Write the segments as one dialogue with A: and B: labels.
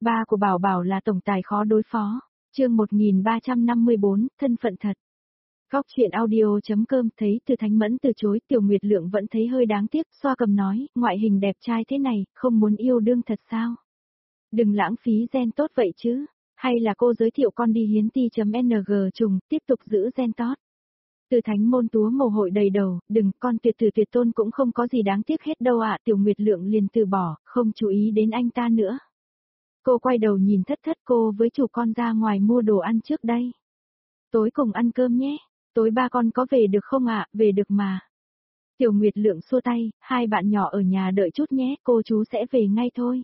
A: Ba của Bảo Bảo là tổng tài khó đối phó. Chương 1354, thân phận thật. Góc chuyện audio.com. Thấy Từ Thánh Mẫn từ chối, Tiểu Nguyệt Lượng vẫn thấy hơi đáng tiếc, xoa cầm nói, ngoại hình đẹp trai thế này, không muốn yêu đương thật sao? Đừng lãng phí gen tốt vậy chứ, hay là cô giới thiệu con đi hiến ti.ng trùng, tiếp tục giữ gen tốt. Từ Thánh Môn túa mồ hôi đầy đầu, đừng, con tuyệt tử tuyệt tôn cũng không có gì đáng tiếc hết đâu ạ. Tiểu Nguyệt Lượng liền từ bỏ, không chú ý đến anh ta nữa. Cô quay đầu nhìn Thất Thất, cô với chủ con ra ngoài mua đồ ăn trước đây. Tối cùng ăn cơm nhé, tối ba con có về được không ạ? Về được mà. Tiểu Nguyệt Lượng xua tay, hai bạn nhỏ ở nhà đợi chút nhé, cô chú sẽ về ngay thôi.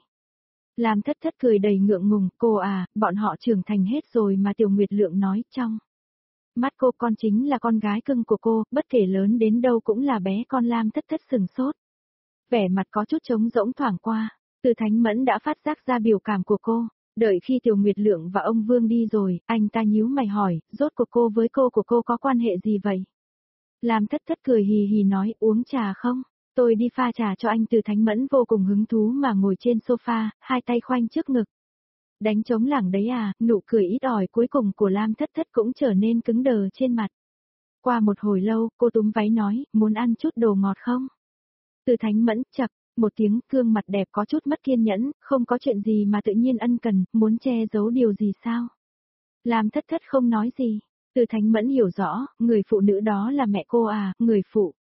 A: Làm Thất Thất cười đầy ngượng ngùng, cô à, bọn họ trưởng thành hết rồi mà. Tiểu Nguyệt Lượng nói, trong mắt cô con chính là con gái cưng của cô, bất kể lớn đến đâu cũng là bé con. Lam Thất Thất sừng sốt. Vẻ mặt có chút trống rỗng thoảng qua, Từ Thánh Mẫn đã phát giác ra biểu cảm của cô. Đợi khi Tiểu Nguyệt Lượng và ông Vương đi rồi, anh ta nhíu mày hỏi, rốt cuộc cô với cô của cô có quan hệ gì vậy? Lam Thất Thất cười hì hì nói, uống trà không? Tôi đi pha trà cho anh. Từ Thánh Mẫn vô cùng hứng thú mà ngồi trên sofa, hai tay khoanh trước ngực. Đánh trống lảng đấy à? Nụ cười ít ỏi cuối cùng của Lam Thất Thất cũng trở nên cứng đờ trên mặt. Qua một hồi lâu, cô túm váy nói, muốn ăn chút đồ ngọt không? Từ Thánh Mẫn chậc một tiếng, gương mặt đẹp có chút mất kiên nhẫn, không có chuyện gì mà tự nhiên ân cần, muốn che giấu điều gì sao? Lam Thất Thất không nói gì. Từ Thánh Mẫn hiểu rõ, người phụ nữ đó là mẹ cô à, người phụ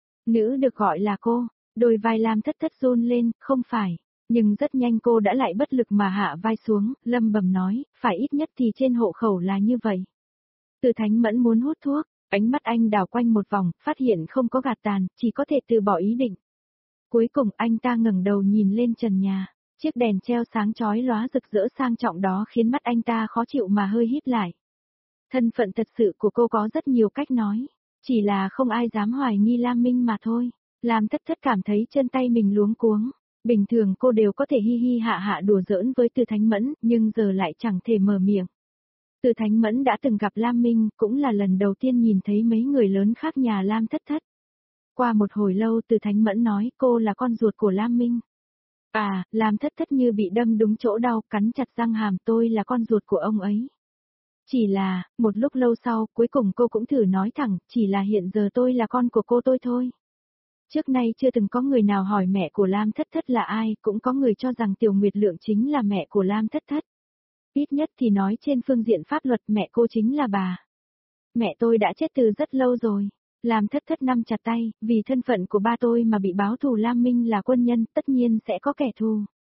A: nữ được gọi là cô. Đôi vai Lam Thất Thất run lên, không phải. Nhưng rất nhanh cô đã lại bất lực mà hạ vai xuống, lầm bầm nói, phải ít nhất thì trên hộ khẩu là như vậy. Từ Thánh Mẫn muốn hút thuốc, ánh mắt anh đảo quanh một vòng, phát hiện không có gạt tàn, chỉ có thể từ bỏ ý định. Cuối cùng anh ta ngẩng đầu nhìn lên trần nhà, chiếc đèn treo sáng chói lóa rực rỡ sang trọng đó khiến mắt anh ta khó chịu mà hơi híp lại. Thân phận thật sự của cô có rất nhiều cách nói, chỉ là không ai dám hoài nghi Lam Minh mà thôi. Lam Thất Thất cảm thấy chân tay mình luống cuống. Bình thường cô đều có thể hi hi hạ hạ đùa giỡn với Từ Thánh Mẫn, nhưng giờ lại chẳng thể mở miệng. Từ Thánh Mẫn đã từng gặp Lam Minh, cũng là lần đầu tiên nhìn thấy mấy người lớn khác nhà Lam Thất Thất. Qua một hồi lâu Từ Thánh Mẫn nói, cô là con ruột của Lam Minh. À, Lam Thất Thất như bị đâm đúng chỗ đau, cắn chặt răng hàm, tôi là con ruột của ông ấy. Chỉ là, một lúc lâu sau, cuối cùng cô cũng thử nói thẳng, chỉ là hiện giờ tôi là con của cô tôi thôi. Trước nay chưa từng có người nào hỏi mẹ của Lam Thất Thất là ai, cũng có người cho rằng Tiểu Nguyệt Lượng chính là mẹ của Lam Thất Thất. Ít nhất thì nói trên phương diện pháp luật mẹ cô chính là bà. Mẹ tôi đã chết từ rất lâu rồi. Lam Thất Thất nắm chặt tay, vì thân phận của ba tôi mà bị báo thù. Lam Minh là quân nhân, tất nhiên sẽ có kẻ thù.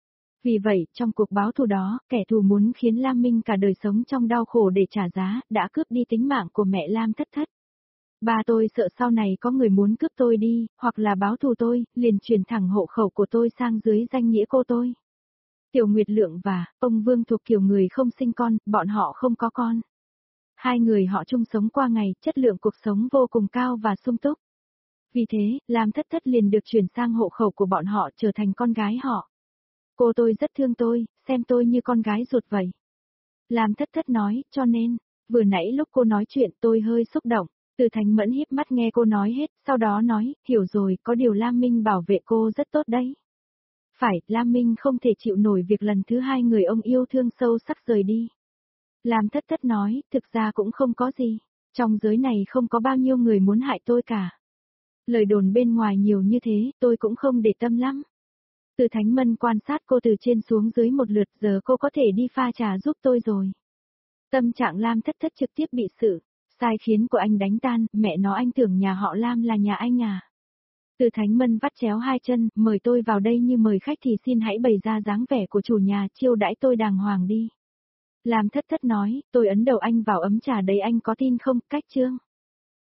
A: Vì vậy, trong cuộc báo thù đó, kẻ thù muốn khiến Lam Minh cả đời sống trong đau khổ để trả giá, đã cướp đi tính mạng của mẹ Lam Thất Thất. Ba tôi sợ sau này có người muốn cướp tôi đi, hoặc là báo thù tôi, liền chuyển thẳng hộ khẩu của tôi sang dưới danh nghĩa cô tôi. Tiểu Nguyệt Lượng và ông Vương thuộc kiểu người không sinh con, bọn họ không có con. Hai người họ chung sống qua ngày, chất lượng cuộc sống vô cùng cao và sung túc. Vì thế, Lam Thất Thất liền được chuyển sang hộ khẩu của bọn họ, trở thành con gái họ. Cô tôi rất thương tôi, xem tôi như con gái ruột vậy. Lam Thất Thất nói, cho nên, vừa nãy lúc cô nói chuyện tôi hơi xúc động. Từ Thánh Mẫn híp mắt nghe cô nói hết, sau đó nói, hiểu rồi, có điều Lam Minh bảo vệ cô rất tốt đấy. Phải, Lam Minh không thể chịu nổi việc lần thứ hai người ông yêu thương sâu sắc rời đi. Lam Thất Thất nói, thực ra cũng không có gì. Trong giới này không có bao nhiêu người muốn hại tôi cả. Lời đồn bên ngoài nhiều như thế, tôi cũng không để tâm lắm. Từ Thánh Mẫn quan sát cô từ trên xuống dưới một lượt, giờ cô có thể đi pha trà giúp tôi rồi. Tâm trạng Lam Thất Thất trực tiếp bị sự sai khiến của anh đánh tan, mẹ nó anh tưởng nhà họ Lam là nhà anh à. Từ Thánh Mẫn vắt chéo hai chân, mời tôi vào đây như mời khách thì xin hãy bày ra dáng vẻ của chủ nhà, chiêu đãi tôi đàng hoàng đi. Lam Thất Thất nói, tôi ấn đầu anh vào ấm trà đấy, anh có tin không? Cách chương